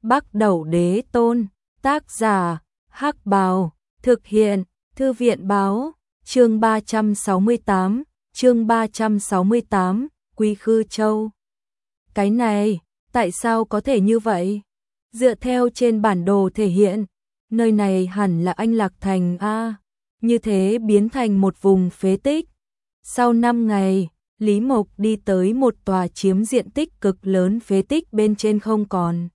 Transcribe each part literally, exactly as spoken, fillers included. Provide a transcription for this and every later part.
Bắc Đẩu Đế Tôn, tác giả, Hắc Bào, thực hiện, Thư viện báo, chương ba trăm sáu mươi tám, chương ba trăm sáu mươi tám, Quy Khư Châu. Cái này, tại sao có thể như vậy? Dựa theo trên bản đồ thể hiện, nơi này hẳn là Anh Lạc Thành a, như thế biến thành một vùng phế tích. Sau năm ngày, Lý Mộc đi tới một tòa chiếm diện tích cực lớn phế tích bên trên không còn.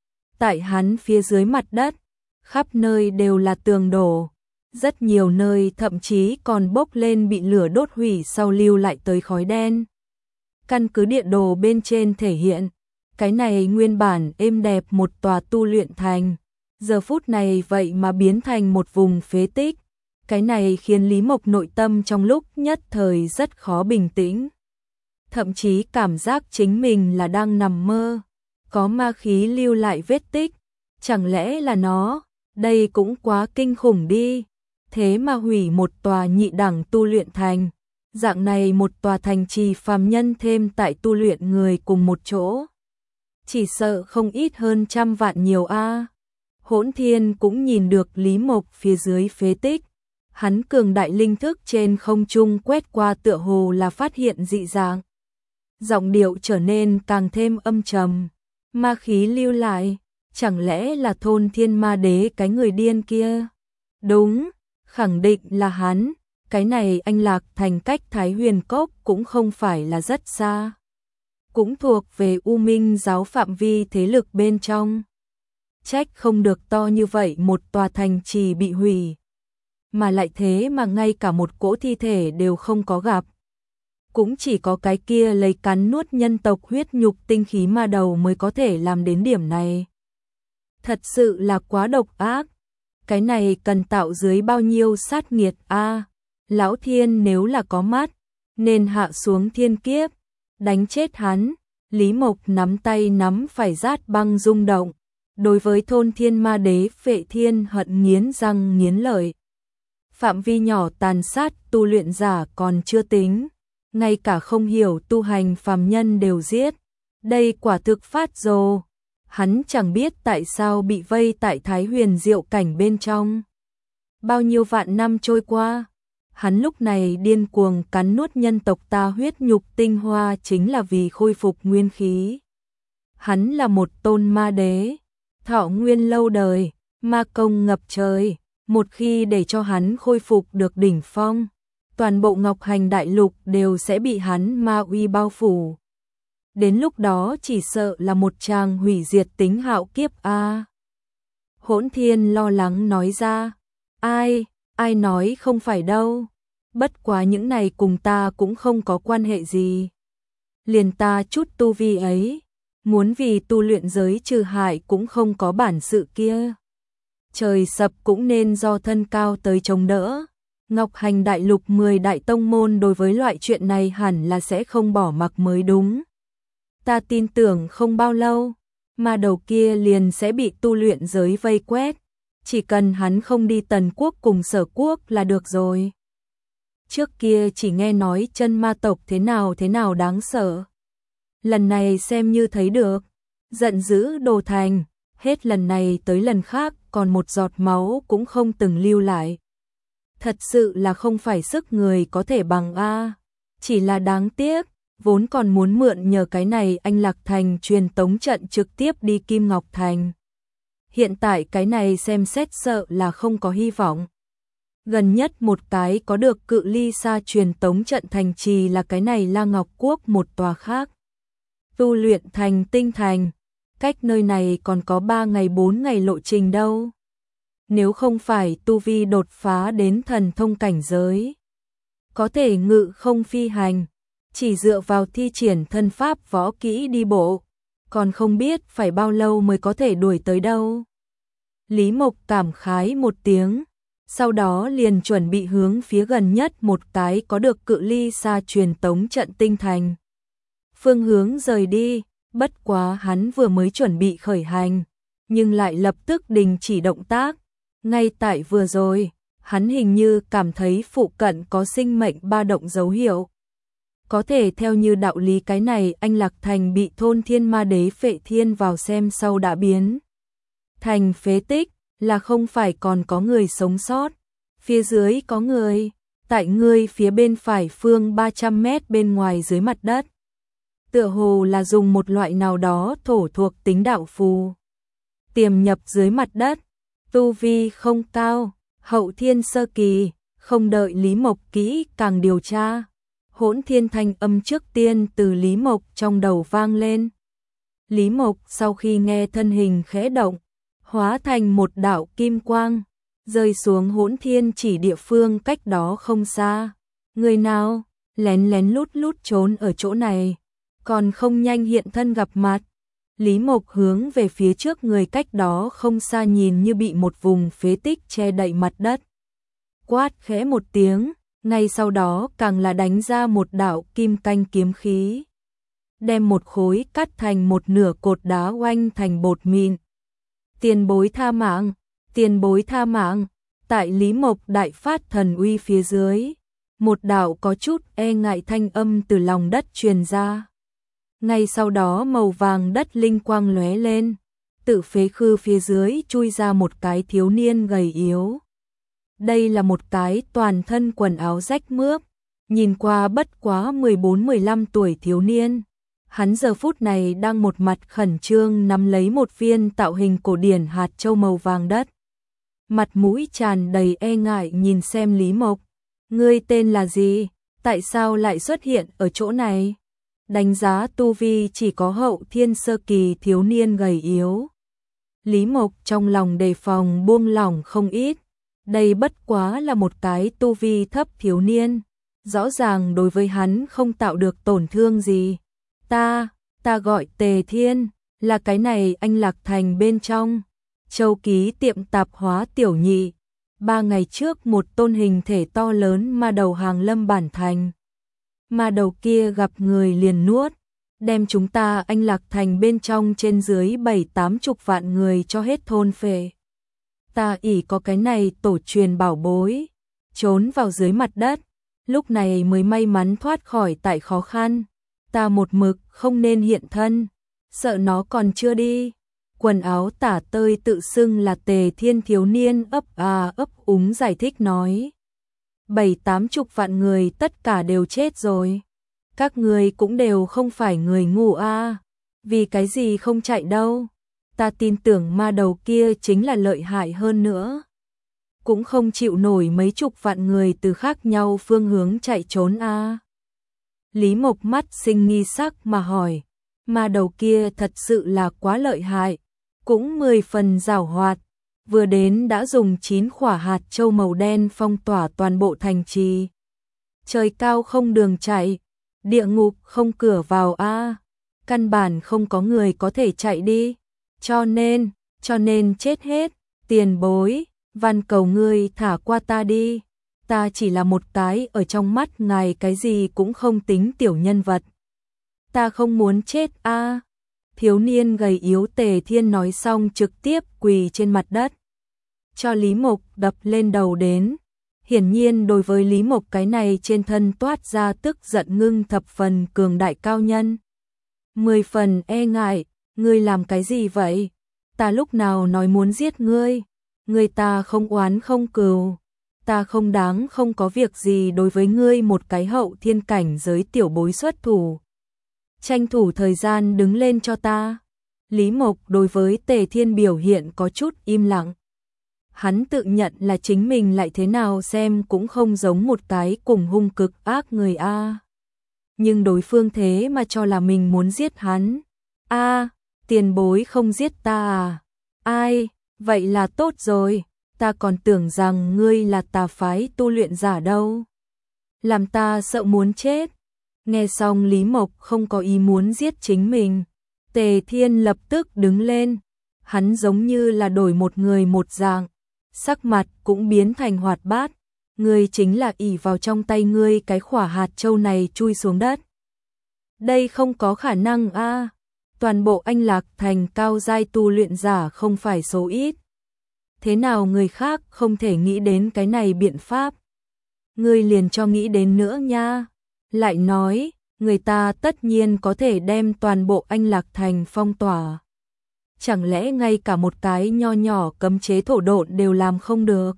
Tại hắn phía dưới mặt đất, khắp nơi đều là tường đổ, rất nhiều nơi thậm chí còn bốc lên bị lửa đốt hủy sau lưu lại tới khói đen. Căn cứ địa đồ bên trên thể hiện, cái này nguyên bản êm đẹp một tòa tu luyện thành, giờ phút này vậy mà biến thành một vùng phế tích. Cái này khiến Lý Mộc nội tâm trong lúc nhất thời rất khó bình tĩnh. Thậm chí cảm giác chính mình là đang nằm mơ, có ma khí lưu lại vết tích, chẳng lẽ là nó, đây cũng quá kinh khủng đi, thế mà hủy một tòa nhị đẳng tu luyện thành, dạng này một tòa thành trì phàm nhân thêm tại tu luyện người cùng một chỗ. Chỉ sợ không ít hơn trăm vạn nhiều a. Hỗn Thiên cũng nhìn được Lý Mộc phía dưới phế tích, hắn cường đại linh thức trên không trung quét qua tựa hồ là phát hiện dị dạng. Giọng điệu trở nên càng thêm âm trầm, ma khí lưu lại, chẳng lẽ là thôn Thiên Ma Đế cái người điên kia? Đúng, khẳng định là hắn, cái này Anh Lạc Thành cách Thái Huyền Cốc cũng không phải là rất xa. Cũng thuộc về U Minh giáo phạm vi thế lực bên trong. Trách không được to như vậy một tòa thành trì bị hủy. Mà lại thế mà ngay cả một cỗ thi thể đều không có gặp. Cũng chỉ có cái kia lấy cắn nuốt nhân tộc huyết nhục tinh khí ma đầu mới có thể làm đến điểm này. Thật sự là quá độc ác. Cái này cần tạo dưới bao nhiêu sát nghiệt a? À, Lão Thiên nếu là có mắt, nên hạ xuống thiên kiếp, đánh chết hắn. Lý Mộc nắm tay nắm phải rát băng rung động. Đối với thôn Thiên Ma Đế Phệ Thiên hận nghiến răng nghiến lợi. Phạm vi nhỏ tàn sát tu luyện giả còn chưa tính, ngay cả không hiểu tu hành phàm nhân đều giết. Đây quả thực phát rồ. Hắn chẳng biết tại sao bị vây tại Thái Huyền Diệu cảnh bên trong. Bao nhiêu vạn năm trôi qua, hắn lúc này điên cuồng cắn nuốt nhân tộc ta huyết nhục tinh hoa chính là vì khôi phục nguyên khí. Hắn là một tôn ma đế, thọ nguyên lâu đời, ma công ngập trời. Một khi để cho hắn khôi phục được đỉnh phong, toàn bộ Ngọc Hành Đại Lục đều sẽ bị hắn ma uy bao phủ. Đến lúc đó chỉ sợ là một tràng hủy diệt tính hạo kiếp a. À. Hỗn Thiên lo lắng nói ra, ai, ai nói không phải đâu, bất quá những này cùng ta cũng không có quan hệ gì. Liền ta chút tu vi ấy, muốn vì tu luyện giới trừ hại cũng không có bản sự kia. Trời sập cũng nên do thân cao tới chống đỡ. Ngọc Hành Đại Lục mười đại tông môn đối với loại chuyện này hẳn là sẽ không bỏ mặc mới đúng. Ta tin tưởng không bao lâu, mà đầu kia liền sẽ bị tu luyện giới vây quét. Chỉ cần hắn không đi Tần Quốc cùng Sở Quốc là được rồi. Trước kia chỉ nghe nói chân ma tộc thế nào thế nào đáng sợ. Lần này xem như thấy được. Giận dữ đồ thành, hết lần này tới lần khác còn một giọt máu cũng không từng lưu lại. Thật sự là không phải sức người có thể bằng a. Chỉ là đáng tiếc, vốn còn muốn mượn nhờ cái này Anh Lạc Thành truyền tống trận trực tiếp đi Kim Ngọc Thành. Hiện tại cái này xem xét sợ là không có hy vọng. Gần nhất một cái có được cự ly xa truyền tống trận thành trì là cái này La Ngọc Quốc một tòa khác. Tu luyện thành Tinh Thành, cách nơi này còn có ba ngày bốn ngày lộ trình đâu. Nếu không phải tu vi đột phá đến thần thông cảnh giới, có thể ngự không phi hành, chỉ dựa vào thi triển thân pháp võ kỹ đi bộ, còn không biết phải bao lâu mới có thể đuổi tới đâu. Lý Mộc cảm khái một tiếng, sau đó liền chuẩn bị hướng phía gần nhất một cái có được cự ly xa truyền tống trận Tinh Thành. Phương hướng rời đi, bất quá hắn vừa mới chuẩn bị khởi hành, nhưng lại lập tức đình chỉ động tác. Ngay tại vừa rồi, hắn hình như cảm thấy phụ cận có sinh mệnh ba động dấu hiệu. Có thể theo như đạo lý cái này Anh Lạc Thành bị thôn Thiên Ma Đế Phệ Thiên vào xem sau đã biến thành phế tích, là không phải còn có người sống sót. Phía dưới có người, tại ngươi phía bên phải phương ba trăm mét bên ngoài dưới mặt đất. Tựa hồ là dùng một loại nào đó thổ thuộc tính đạo phù. Tiềm nhập dưới mặt đất, tu vi không cao, hậu thiên sơ kỳ, không đợi Lý Mộc kỹ càng điều tra. Hỗn thiên thanh âm trước tiên từ Lý Mộc trong đầu vang lên. Lý Mộc sau khi nghe thân hình khẽ động, hóa thành một đạo kim quang, rơi xuống hỗn thiên chỉ địa phương cách đó không xa. Người nào lén lén lút lút trốn ở chỗ này, còn không nhanh hiện thân gặp mặt. Lý Mộc hướng về phía trước người cách đó không xa nhìn như bị một vùng phế tích che đậy mặt đất. Quát khẽ một tiếng, ngay sau đó càng là đánh ra một đạo kim canh kiếm khí. Đem một khối cắt thành một nửa cột đá oanh thành bột mịn. Tiền bối tha mạng, tiền bối tha mạng, tại Lý Mộc đại phát thần uy phía dưới. Một đạo có chút e ngại thanh âm từ lòng đất truyền ra. Ngay sau đó màu vàng đất linh quang lóe lên, tự phế khư phía dưới chui ra một cái thiếu niên gầy yếu. Đây là một cái toàn thân quần áo rách mướp, nhìn qua bất quá mười bốn mười lăm tuổi thiếu niên. Hắn giờ phút này đang một mặt khẩn trương nắm lấy một viên tạo hình cổ điển hạt châu màu vàng đất. Mặt mũi tràn đầy e ngại nhìn xem Lý Mộc. Ngươi tên là gì? Tại sao lại xuất hiện ở chỗ này? Đánh giá tu vi chỉ có hậu thiên sơ kỳ thiếu niên gầy yếu. Lý Mộc trong lòng đề phòng buông lỏng không ít. Đây bất quá là một cái tu vi thấp thiếu niên. Rõ ràng đối với hắn không tạo được tổn thương gì. Ta, ta gọi Tề Thiên, là cái này anh Lạc Thành bên trong. Châu ký tiệm tạp hóa tiểu nhị. Ba ngày trước một tôn hình thể to lớn ma đầu hàng lâm bản thành. Ma đầu kia gặp người liền nuốt, đem chúng ta anh Lạc Thành bên trong trên dưới bảy tám chục vạn người cho hết thôn phệ. Ta ỷ có cái này tổ truyền bảo bối, trốn vào dưới mặt đất, lúc này mới may mắn thoát khỏi tại khó khăn. Ta một mực không nên hiện thân, sợ nó còn chưa đi. Quần áo tả tơi tự xưng là Tề Thiên thiếu niên ấp à ấp úng giải thích nói. Bảy tám chục vạn người tất cả đều chết rồi. Các người cũng đều không phải người ngu a, vì cái gì không chạy đâu. Ta tin tưởng ma đầu kia chính là lợi hại hơn nữa. Cũng không chịu nổi mấy chục vạn người từ khác nhau phương hướng chạy trốn a. Lý Mộc mắt sinh nghi sắc mà hỏi, ma đầu kia thật sự là quá lợi hại, cũng mười phần giảo hoạt, vừa đến đã dùng chín quả hạt châu màu đen phong tỏa toàn bộ thành trì. Trời cao không đường chạy, địa ngục không cửa vào a, căn bản không có người có thể chạy đi, cho nên, cho nên chết hết. Tiền bối, van cầu ngươi thả qua ta đi. Ta chỉ là một cái ở trong mắt ngài cái gì cũng không tính tiểu nhân vật. Ta không muốn chết a. Thiếu niên gầy yếu Tề Thiên nói xong trực tiếp quỳ trên mặt đất, cho Lý Mộc đập lên đầu đến. Hiển nhiên đối với Lý Mộc cái này trên thân toát ra tức giận ngưng thập phần cường đại cao nhân. Mười phần e ngại, ngươi làm cái gì vậy? Ta lúc nào nói muốn giết ngươi? Ngươi ta không oán không cừu. Ta không đáng không có việc gì đối với ngươi một cái hậu thiên cảnh giới tiểu bối xuất thủ. Tranh thủ thời gian đứng lên cho ta. Lý Mộc đối với Tề Thiên biểu hiện có chút im lặng. Hắn tự nhận là chính mình lại thế nào xem cũng không giống một cái cùng hung cực ác người a. Nhưng đối phương thế mà cho là mình muốn giết hắn. A, tiền bối không giết ta à? Ai, vậy là tốt rồi, ta còn tưởng rằng ngươi là tà phái tu luyện giả đâu. Làm ta sợ muốn chết. Nghe xong Lý Mộc không có ý muốn giết chính mình, Tề Thiên lập tức đứng lên. Hắn giống như là đổi một người một dạng, sắc mặt cũng biến thành hoạt bát. Ngươi chính là ỷ vào trong tay ngươi cái khỏa hạt châu này chui xuống đất. Đây không có khả năng a. Toàn bộ anh Lạc Thành cao giai tu luyện giả không phải số ít. Thế nào người khác không thể nghĩ đến cái này biện pháp? Ngươi liền cho nghĩ đến nữa nha. Lại nói, người ta tất nhiên có thể đem toàn bộ anh Lạc Thành phong tỏa. chẳng lẽ ngay cả một cái nho nhỏ cấm chế thổ độn đều làm không được?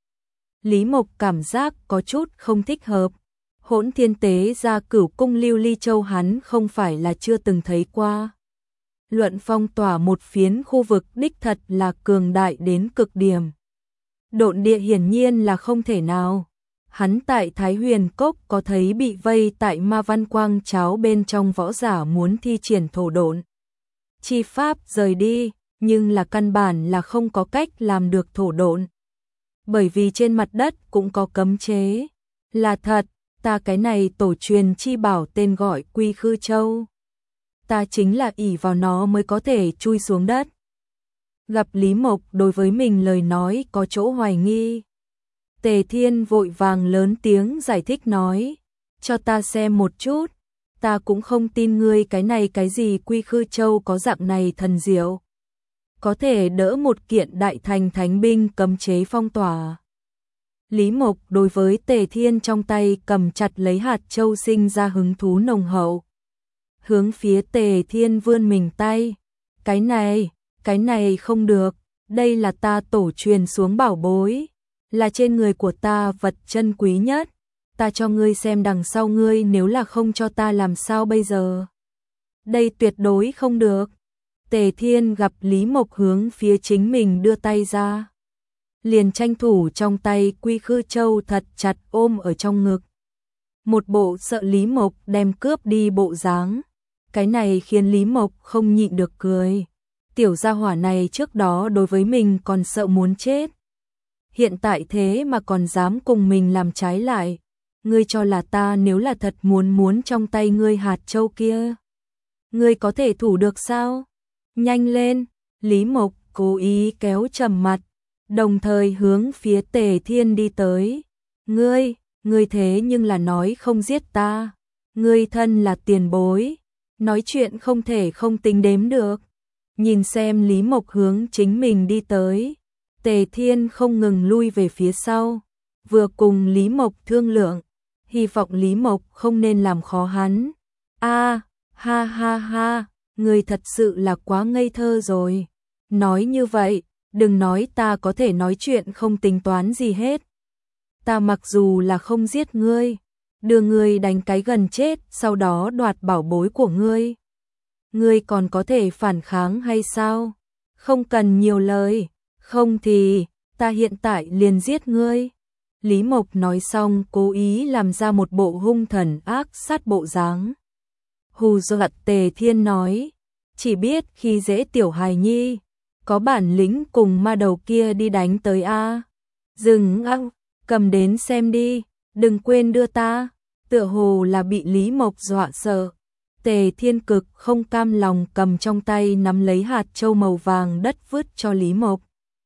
Lý Mộc cảm giác có chút không thích hợp. Hỗn Thiên tế ra Cửu Cung Lưu Ly Châu hắn không phải là chưa từng thấy qua. Luận phong tỏa một phiến khu vực đích thật là cường đại đến cực điểm. Độn địa hiển nhiên là không thể nào. Hắn tại Thái Huyền Cốc có thấy bị vây tại Ma Văn Quang Cháo bên trong võ giả muốn thi triển thổ độn chi pháp rời đi, nhưng là căn bản là không có cách làm được thổ độn. Bởi vì trên mặt đất cũng có cấm chế. Là thật, ta cái này tổ truyền chi bảo tên gọi Quy Khư Châu. Ta chính là ỷ vào nó mới có thể chui xuống đất. Gặp Lý Mộc đối với mình lời nói có chỗ hoài nghi. Tề Thiên vội vàng lớn tiếng giải thích nói, cho ta xem một chút, ta cũng không tin ngươi cái này cái gì Quy Khư Châu có dạng này thần diệu. Có thể đỡ một kiện đại thành thánh binh cấm chế phong tỏa. Lý Mộc đối với Tề Thiên trong tay cầm chặt lấy hạt châu sinh ra hứng thú nồng hậu. Hướng phía Tề Thiên vươn mình tay. Cái này, cái này không được, đây là ta tổ truyền xuống bảo bối, là trên người của ta vật chân quý nhất. Ta cho ngươi xem đằng sau ngươi nếu là không cho ta làm sao bây giờ. Đây tuyệt đối không được. Tề Thiên gặp Lý Mộc hướng phía chính mình đưa tay ra. Liền tranh thủ trong tay Quy Khư Châu thật chặt ôm ở trong ngực. Một bộ sợ Lý Mộc đem cướp đi bộ dáng. Cái này khiến Lý Mộc không nhịn được cười. Tiểu gia hỏa này trước đó đối với mình còn sợ muốn chết. Hiện tại thế mà còn dám cùng mình làm trái lại. Ngươi cho là ta nếu là thật muốn muốn trong tay ngươi hạt châu kia. Ngươi có thể thủ được sao? Nhanh lên, Lý Mộc cố ý kéo trầm mặt, đồng thời hướng phía Tề Thiên đi tới. Ngươi, ngươi thế nhưng là nói không giết ta. Ngươi thân là tiền bối, nói chuyện không thể không tính đếm được. Nhìn xem Lý Mộc hướng chính mình đi tới, Tề Thiên không ngừng lui về phía sau, vừa cùng Lý Mộc thương lượng, hy vọng Lý Mộc không nên làm khó hắn. A, ha ha ha, ngươi thật sự là quá ngây thơ rồi. Nói như vậy, đừng nói ta có thể nói chuyện không tính toán gì hết. Ta mặc dù là không giết ngươi, đưa ngươi đánh cái gần chết, sau đó đoạt bảo bối của ngươi. Ngươi còn có thể phản kháng hay sao? Không cần nhiều lời, không thì ta hiện tại liền giết ngươi. Lý Mộc nói xong cố ý làm ra một bộ hung thần ác sát bộ dáng. Hù dọa Tề Thiên nói, chỉ biết khi dễ tiểu hài nhi, có bản lĩnh cùng ma đầu kia đi đánh tới a. Dừng ăng, cầm đến xem đi, đừng quên đưa ta. Tựa hồ là bị Lý Mộc dọa sợ. Tề Thiên cực không cam lòng cầm trong tay nắm lấy hạt châu màu vàng đất vứt cho Lý Mộc.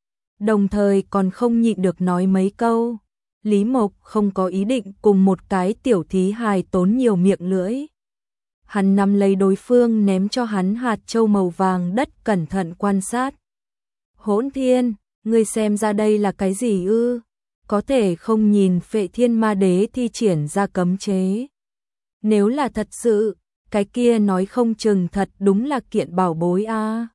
Đồng thời còn không nhịn được nói mấy câu. Lý Mộc không có ý định cùng một cái tiểu thí hài tốn nhiều miệng lưỡi. Hắn nắm lấy đối phương ném cho hắn hạt châu màu vàng đất cẩn thận quan sát. Hỗn Thiên, ngươi xem ra đây là cái gì ư? Có thể không nhìn Phệ Thiên Ma Đế thi triển ra cấm chế. Nếu là thật sự, cái kia nói không chừng thật đúng là kiện bảo bối a. À.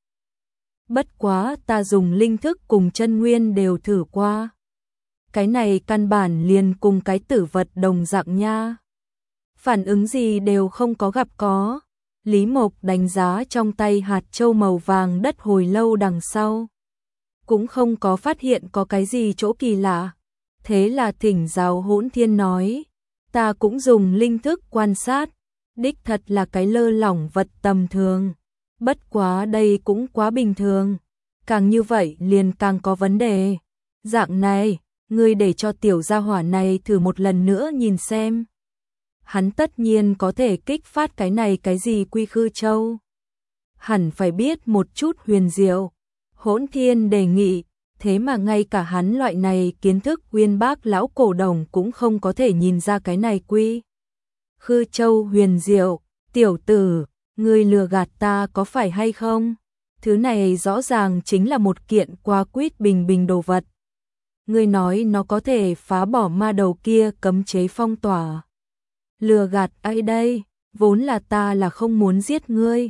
Bất quá ta dùng linh thức cùng chân nguyên đều thử qua. Cái này căn bản liền cùng cái tử vật đồng dạng nha. Phản ứng gì đều không có gặp có. Lý Mộc đánh giá trong tay hạt châu màu vàng đất hồi lâu đằng sau. Cũng không có phát hiện có cái gì chỗ kỳ lạ. Thế là thỉnh giáo Hỗn Thiên nói, ta cũng dùng linh thức quan sát, đích thật là cái lơ lỏng vật tầm thường. Bất quá đây cũng quá bình thường, càng như vậy liền càng có vấn đề. Dạng này, ngươi để cho tiểu gia hỏa này thử một lần nữa nhìn xem. Hắn tất nhiên có thể kích phát cái này cái gì Quy Khư Châu. Hẳn phải biết một chút huyền diệu. Hỗn Thiên đề nghị, thế mà ngay cả hắn loại này kiến thức uyên bác lão cổ đồng cũng không có thể nhìn ra cái này Quy Khư Châu huyền diệu. Tiểu tử, ngươi lừa gạt ta có phải hay không? Thứ này rõ ràng chính là một kiện qua quýt bình bình đồ vật. Ngươi nói nó có thể phá bỏ ma đầu kia cấm chế phong tỏa. Lừa gạt ai đây? Vốn là ta là không muốn giết ngươi.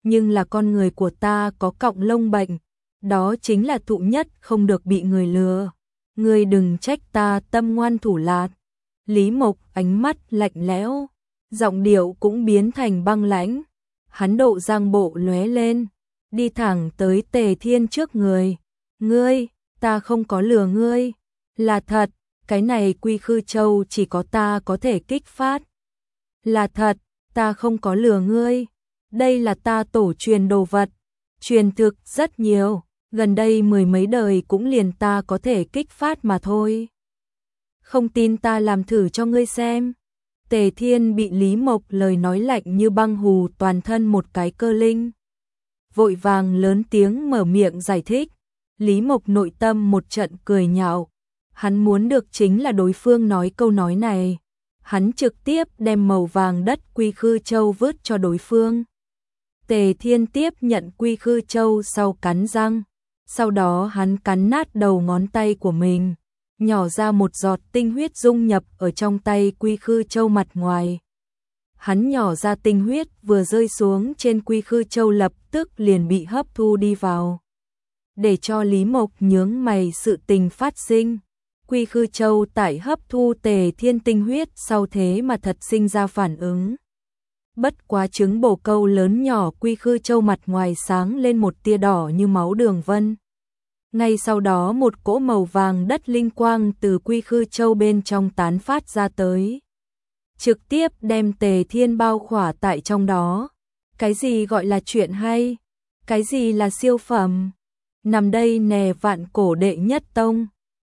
nhưng là con người của ta có cọng lông bệnh, đó chính là thụ nhất không được bị người lừa. Ngươi đừng trách ta tâm ngoan thủ lạt. Lý Mộc ánh mắt lạnh lẽo, giọng điệu cũng biến thành băng lãnh. Hắn độ giang bộ lóe lên, đi thẳng tới Tề Thiên trước người. Ngươi, ta không có lừa ngươi, là thật, cái này Quy Khư Châu chỉ có ta có thể kích phát. Là thật, ta không có lừa ngươi, đây là ta tổ truyền đồ vật, truyền thực rất nhiều, gần đây mười mấy đời cũng liền ta có thể kích phát mà thôi. Không tin ta làm thử cho ngươi xem. Tề Thiên bị Lý Mộc lời nói lạnh như băng hù toàn thân một cái cơ linh. Vội vàng lớn tiếng mở miệng giải thích. Lý Mộc nội tâm một trận cười nhạo. Hắn muốn được chính là đối phương nói câu nói này. Hắn trực tiếp đem màu vàng đất Quy Khư Châu vứt cho đối phương. Tề Thiên tiếp nhận Quy Khư Châu sau cắn răng. Sau đó hắn cắn nát đầu ngón tay của mình, nhỏ ra một giọt tinh huyết dung nhập ở trong tay Quy Khư Châu mặt ngoài. Hắn nhỏ ra tinh huyết vừa rơi xuống trên Quy Khư Châu lập tức liền bị hấp thu đi vào. Để cho Lý Mộc nhướng mày sự tình phát sinh. Quy Khư Châu tại hấp thu Tề Thiên tinh huyết sau thế mà thật sinh ra phản ứng. Bất quá trứng bồ câu lớn nhỏ Quy Khư Châu mặt ngoài sáng lên một tia đỏ như máu đường vân. Ngay sau đó một cỗ màu vàng đất linh quang từ Quy Khư Châu bên trong tán phát ra tới. Trực tiếp đem Tề Thiên bao khỏa tại trong đó. Cái gì gọi là chuyện hay? Cái gì là siêu phẩm? Nằm đây nè vạn cổ đệ nhất tông.